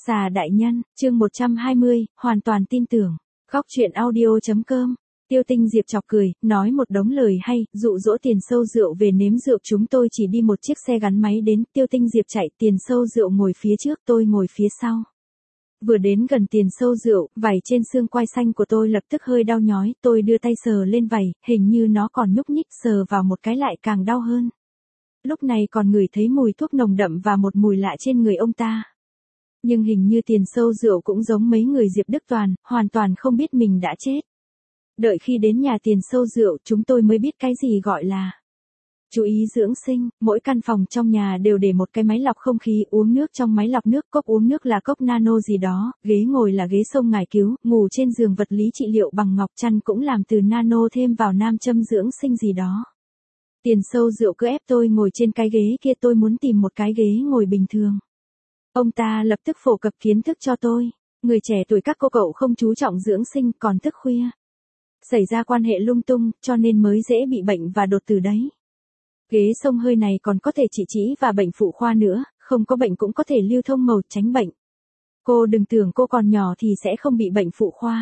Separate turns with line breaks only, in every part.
Xà đại nhân, chương 120, hoàn toàn tin tưởng. Góc truyện audio.com. Tiêu Tinh Diệp chọc cười, nói một đống lời hay, dụ dỗ Tiền Sâu Rượu về nếm rượu. Chúng tôi chỉ đi một chiếc xe gắn máy đến, Tiêu Tinh Diệp chạy, Tiền Sâu Rượu ngồi phía trước, tôi ngồi phía sau. Vừa đến gần Tiền Sâu Rượu, vảy trên xương quai xanh của tôi lập tức hơi đau nhói, tôi đưa tay sờ lên vảy, hình như nó còn nhúc nhích, sờ vào một cái lại càng đau hơn. Lúc này còn ngửi thấy mùi thuốc nồng đậm và một mùi lạ trên người ông ta. Nhưng hình như Tiền Sâu Rượu cũng giống mấy người Diệp Đức Toàn, hoàn toàn không biết mình đã chết. Đợi khi đến nhà Tiền Sâu Rượu, chúng tôi mới biết cái gì gọi là chú ý dưỡng sinh. Mỗi căn phòng trong nhà đều để một cái máy lọc không khí, uống nước trong máy lọc nước, cốc uống nước là cốc nano gì đó, ghế ngồi là ghế sông ngải cứu, ngủ trên giường vật lý trị liệu bằng ngọc, chăn cũng làm từ nano thêm vào nam châm dưỡng sinh gì đó. Tiền Sâu Rượu cứ ép tôi ngồi trên cái ghế kia, tôi muốn tìm một cái ghế ngồi bình thường. Ông ta lập tức phổ cập kiến thức cho tôi. Người trẻ tuổi các cô cậu không chú trọng dưỡng sinh, còn thức khuya xảy ra quan hệ lung tung, cho nên mới dễ bị bệnh và đột tử đấy. Ghế xông hơi này còn có thể trị trĩ và bệnh phụ khoa nữa, không có bệnh cũng có thể lưu thông màu tránh bệnh. Cô đừng tưởng cô còn nhỏ thì sẽ không bị bệnh phụ khoa.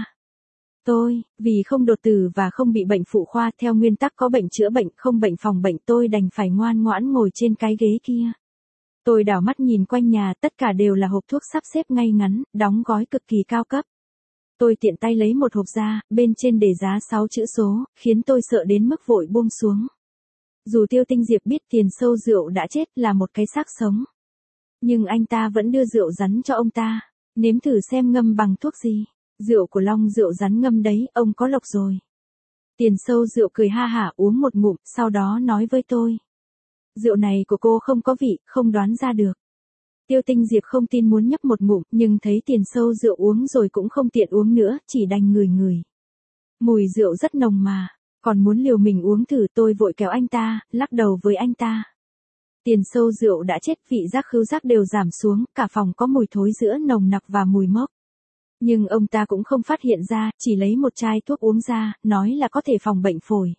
Tôi, vì không đột tử và không bị bệnh phụ khoa, theo nguyên tắc có bệnh chữa bệnh, không bệnh phòng bệnh, tôi đành phải ngoan ngoãn ngồi trên cái ghế kia. Tôi đảo mắt nhìn quanh nhà, tất cả đều là hộp thuốc sắp xếp ngay ngắn, đóng gói cực kỳ cao cấp. Tôi tiện tay lấy một hộp ra, bên trên để giá 6 chữ số, khiến tôi sợ đến mức vội buông xuống. Dù Tiêu Tinh Diệp biết Tiền Sâu Rượu đã chết, là một cái xác sống, nhưng anh ta vẫn đưa rượu rắn cho ông ta. Nếm thử xem ngâm bằng thuốc gì. Rượu của Long rượu rắn ngâm đấy, ông có lộc rồi. Tiền Sâu Rượu cười ha hả uống một ngụm, sau đó nói với tôi. Rượu này của cô không có vị, không đoán ra được. Tiêu Tinh Diệp không tin muốn nhấp một ngụm, nhưng thấy Tiền Sâu Rượu uống rồi cũng không tiện uống nữa, chỉ đành ngửi ngửi. Mùi rượu rất nồng mà, còn muốn liều mình uống thử. Tôi vội kéo anh ta, lắc đầu với anh ta. Tiền Sâu Rượu đã chết, vị giác khứu giác đều giảm xuống, cả phòng có mùi thối giữa nồng nặc và mùi mốc. Nhưng ông ta cũng không phát hiện ra, chỉ lấy một chai thuốc uống ra, nói là có thể phòng bệnh phổi.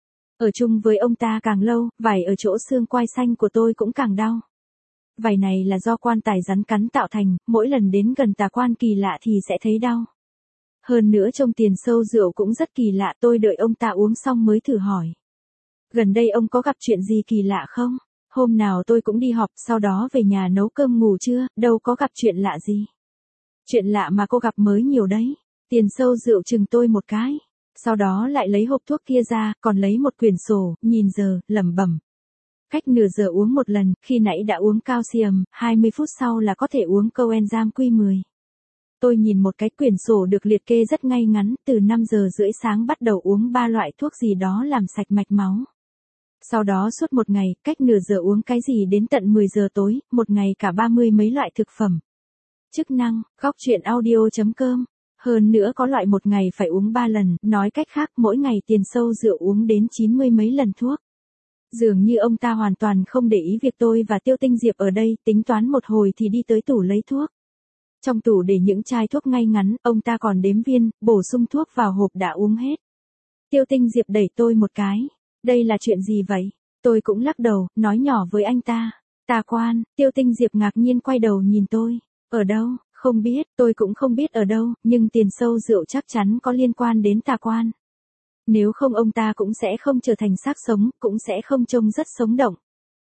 Ở chung với ông ta càng lâu, vảy ở chỗ xương quai xanh của tôi cũng càng đau. Vảy này là do quan tài rắn cắn tạo thành, mỗi lần đến gần tà quan kỳ lạ thì sẽ thấy đau. Hơn nữa trông Tiền Sâu Rượu cũng rất kỳ lạ, tôi đợi ông ta uống xong mới thử hỏi. Gần đây ông có gặp chuyện gì kỳ lạ không? Hôm nào tôi cũng đi họp, sau đó về nhà nấu cơm ngủ trưa, đâu có gặp chuyện lạ gì. Chuyện lạ mà cô gặp mới nhiều đấy. Tiền Sâu Rượu chừng tôi một cái. Sau đó lại lấy hộp thuốc kia ra, còn lấy một quyển sổ, nhìn giờ, lẩm bẩm. Cách nửa giờ uống một lần, khi nãy đã uống calcium, 20 phút sau là có thể uống coenzyme Q10. Tôi nhìn một cái quyển sổ được liệt kê rất ngay ngắn, từ 5 giờ rưỡi sáng bắt đầu uống 3 loại thuốc gì đó làm sạch mạch máu. Sau đó suốt một ngày, cách nửa giờ uống cái gì đến tận 10 giờ tối, một ngày cả 30 mấy loại thực phẩm. Chức năng, góc truyện audio.com. Hơn nữa có loại một ngày phải uống 3 lần, nói cách khác mỗi ngày Tiền Sâu Rượu uống đến 90 mấy lần thuốc. Dường như ông ta hoàn toàn không để ý việc tôi và Tiêu Tinh Diệp ở đây, tính toán một hồi thì đi tới tủ lấy thuốc. Trong tủ để những chai thuốc ngay ngắn, ông ta còn đếm viên, bổ sung thuốc vào hộp đã uống hết. Tiêu Tinh Diệp đẩy tôi một cái. Đây là chuyện gì vậy? Tôi cũng lắc đầu, nói nhỏ với anh ta. Tà quan. Tiêu Tinh Diệp ngạc nhiên quay đầu nhìn tôi. Ở đâu? Không biết, tôi cũng không biết ở đâu, nhưng Tiền Sâu Rượu chắc chắn có liên quan đến tà quan. Nếu không ông ta cũng sẽ không trở thành xác sống, cũng sẽ không trông rất sống động.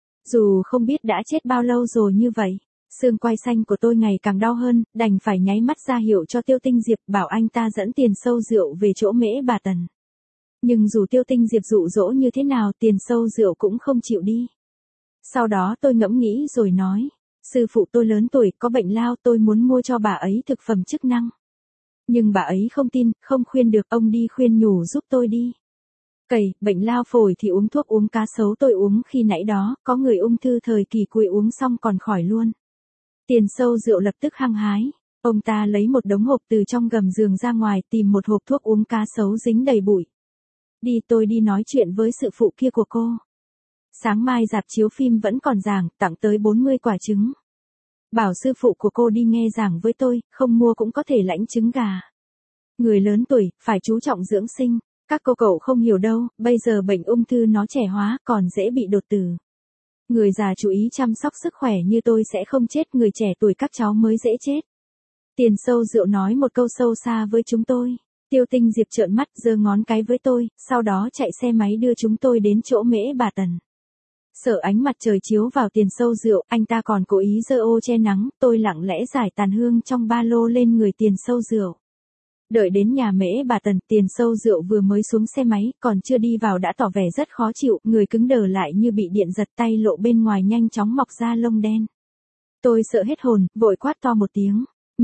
Dù không biết đã chết bao lâu rồi như vậy. Xương quai xanh của tôi ngày càng đau hơn, đành phải nháy mắt ra hiệu cho Tiêu Tinh Diệp, bảo anh ta dẫn Tiền Sâu Rượu về chỗ Mễ Bà Tần. Nhưng dù Tiêu Tinh Diệp dụ dỗ như thế nào, Tiền Sâu Rượu cũng không chịu đi. Sau đó tôi ngẫm nghĩ rồi nói, sư phụ tôi lớn tuổi, có bệnh lao, tôi muốn mua cho bà ấy thực phẩm chức năng. Nhưng bà ấy không tin, không khuyên được, ông đi khuyên nhủ giúp tôi đi. Cầy, bệnh lao phổi thì uống thuốc uống cá sấu tôi uống khi nãy đó, có người ung thư thời kỳ cuối uống xong còn khỏi luôn. Tiền Sâu Rượu lập tức hăng hái. Ông ta lấy một đống hộp từ trong gầm giường ra ngoài, tìm một hộp thuốc uống cá sấu dính đầy bụi. Đi, tôi đi nói chuyện với sự phụ kia của cô. Sáng mai rạp chiếu phim vẫn còn giảng, tặng tới 40 quả trứng. Bảo sư phụ của cô đi nghe giảng với tôi, không mua cũng có thể lãnh trứng gà. Người lớn tuổi, phải chú trọng dưỡng sinh. Các cô cậu không hiểu đâu, bây giờ bệnh ung thư nó trẻ hóa, còn dễ bị đột tử. Người già chú ý chăm sóc sức khỏe như tôi sẽ không chết, người trẻ tuổi các cháu mới dễ chết. Tiền Sâu Rượu nói một câu sâu xa với chúng tôi. Tiêu Tinh Diệp trợn mắt giơ ngón cái với tôi, sau đó chạy xe máy đưa chúng tôi đến chỗ Mễ Bà Tần. Sợ ánh mặt trời chiếu vào Tiền Sâu Rượu, anh ta còn cố ý giơ ô che nắng, tôi lặng lẽ rải tàn hương trong ba lô lên người Tiền Sâu Rượu. Đợi đến nhà Mễ Bà Tần, Tiền Sâu Rượu vừa mới xuống xe máy, còn chưa đi vào đã tỏ vẻ rất khó chịu, người cứng đờ lại như bị điện giật, tay lộ bên ngoài nhanh chóng mọc ra lông đen. Tôi sợ hết hồn, vội quát to một tiếng.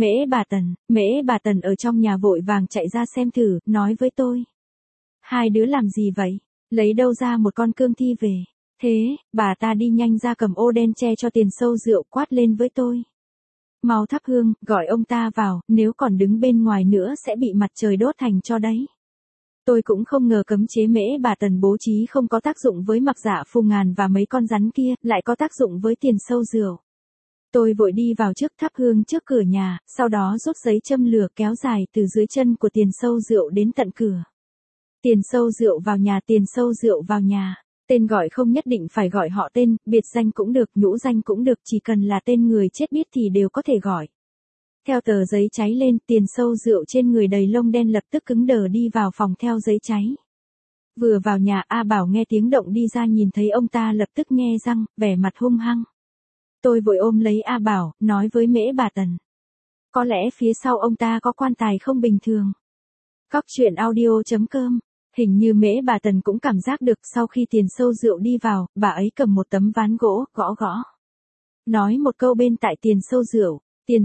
Mễ Bà Tần ở trong nhà vội vàng chạy ra xem thử, nói với tôi. Hai đứa làm gì vậy? Lấy đâu ra một con cương thi về? Thế, bà ta đi nhanh ra cầm ô đen che cho Tiền Sâu Rượu, quát lên với tôi. Mau thắp hương, gọi ông ta vào, nếu còn đứng bên ngoài nữa sẽ bị mặt trời đốt thành tro đấy. Tôi cũng không ngờ cấm chế Mễ Bà Tần bố trí không có tác dụng với Mặc Dạ Phù Ngàn và mấy con rắn kia, lại có tác dụng với Tiền Sâu Rượu. Tôi vội đi vào trước thắp hương trước cửa nhà, sau đó rút giấy châm lửa kéo dài từ dưới chân của Tiền Sâu Rượu đến tận cửa. Tiền Sâu Rượu vào nhà, Tiền Sâu Rượu vào nhà. Tên gọi không nhất định phải gọi họ tên, biệt danh cũng được, nhũ danh cũng được, chỉ cần là tên người chết biết thì đều có thể gọi. Theo tờ giấy cháy lên, Tiền Sâu Rượu trên người đầy lông đen lập tức cứng đờ đi vào phòng theo giấy cháy. Vừa vào nhà, A Bảo nghe tiếng động đi ra, nhìn thấy ông ta lập tức nhe răng, vẻ mặt hung hăng. Tôi vội ôm lấy A Bảo, nói với Mễ Bà Tần. Có lẽ phía sau ông ta có quan tài không bình thường. Cóc truyện audio.com. Hình như Mễ Bà Tần cũng cảm giác được, sau khi Tiền Sâu Rượu đi vào, bà ấy cầm một tấm ván gỗ, gõ gõ. Nói một câu bên tai Tiền Sâu Rượu.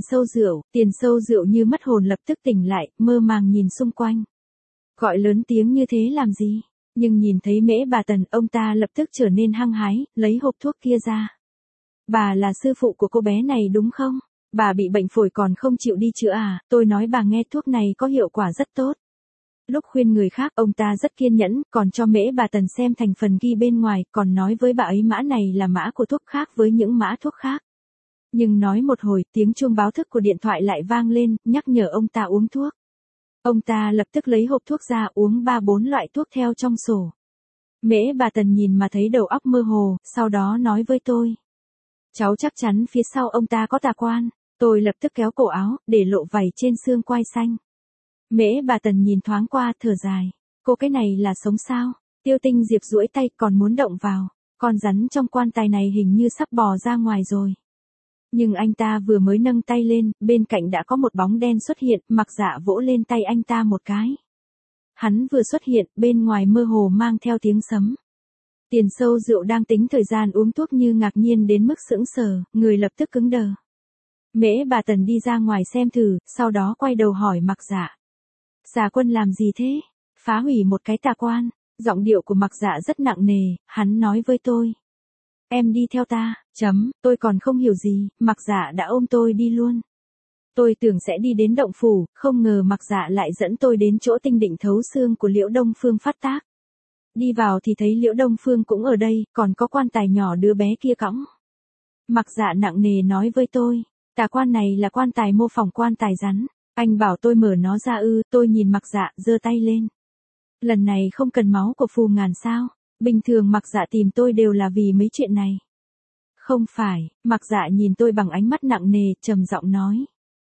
Tiền Sâu Rượu như mất hồn lập tức tỉnh lại, mơ màng nhìn xung quanh. Gọi lớn tiếng như thế làm gì? Nhưng nhìn thấy Mễ Bà Tần, ông ta lập tức trở nên hăng hái, lấy hộp thuốc kia ra. Bà là sư phụ của cô bé này đúng không? Bà bị bệnh phổi còn không chịu đi chữa à? Tôi nói bà nghe, thuốc này có hiệu quả rất tốt. Lúc khuyên người khác, ông ta rất kiên nhẫn, còn cho Mễ Bà Tần xem thành phần ghi bên ngoài, còn nói với bà ấy mã này là mã của thuốc khác với những mã thuốc khác. Nhưng nói một hồi, tiếng chuông báo thức của điện thoại lại vang lên, nhắc nhở ông ta uống thuốc. Ông ta lập tức lấy hộp thuốc ra, uống 3-4 loại thuốc theo trong sổ. Mễ Bà Tần nhìn mà thấy đầu óc mơ hồ, sau đó nói với tôi. Cháu chắc chắn phía sau ông ta có tà quan. Tôi lập tức kéo cổ áo, để lộ vảy trên xương quai xanh. Mễ Bà Tần nhìn thoáng qua, thở dài. Cô cái này là sống sao? Tiêu Tinh Diệp duỗi tay, còn muốn động vào. Con rắn trong quan tài này hình như sắp bò ra ngoài rồi. Nhưng anh ta vừa mới nâng tay lên, bên cạnh đã có một bóng đen xuất hiện, Mặc Dạ vỗ lên tay anh ta một cái. Hắn vừa xuất hiện, bên ngoài mơ hồ mang theo tiếng sấm. Tiền Sâu Rượu đang tính thời gian uống thuốc như ngạc nhiên đến mức sững sờ, người lập tức cứng đờ. Mễ Bà Tần đi ra ngoài xem thử, sau đó quay đầu hỏi Mặc Dạ. Dạ Quân làm gì thế? Phá hủy một cái tà quan. Giọng điệu của Mặc Dạ rất nặng nề, hắn nói với tôi. Em đi theo ta, tôi còn không hiểu gì, Mặc Dạ đã ôm tôi đi luôn. Tôi tưởng sẽ đi đến động phủ, không ngờ Mặc Dạ lại dẫn tôi đến chỗ tinh định thấu xương của Liễu Đông Phương phát tác. Đi vào thì thấy Liễu Đông Phương cũng ở đây, còn có quan tài nhỏ đứa bé kia cõng. Mặc Dạ nặng nề nói với tôi, tà quan này là quan tài mô phỏng quan tài rắn. Anh bảo tôi mở nó ra ư? Tôi nhìn Mặc Dạ, giơ tay lên. Lần này không cần máu của Phù Ngàn sao? Bình thường Mặc Dạ tìm tôi đều là vì mấy chuyện này. Không phải, Mặc Dạ nhìn tôi bằng ánh mắt nặng nề, trầm giọng nói.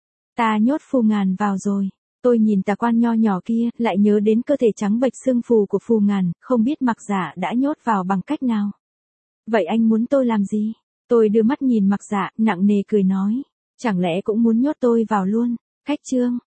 Ta nhốt Phù Ngàn vào rồi. Tôi nhìn tà quan nho nhỏ kia, lại nhớ đến cơ thể trắng bệch xương phù của Phù Ngàn, không biết Mặc Dạ đã nhốt vào bằng cách nào. Vậy anh muốn tôi làm gì? Tôi đưa mắt nhìn Mặc Dạ, nặng nề cười nói. Chẳng lẽ cũng muốn nhốt tôi vào luôn? Khách trương,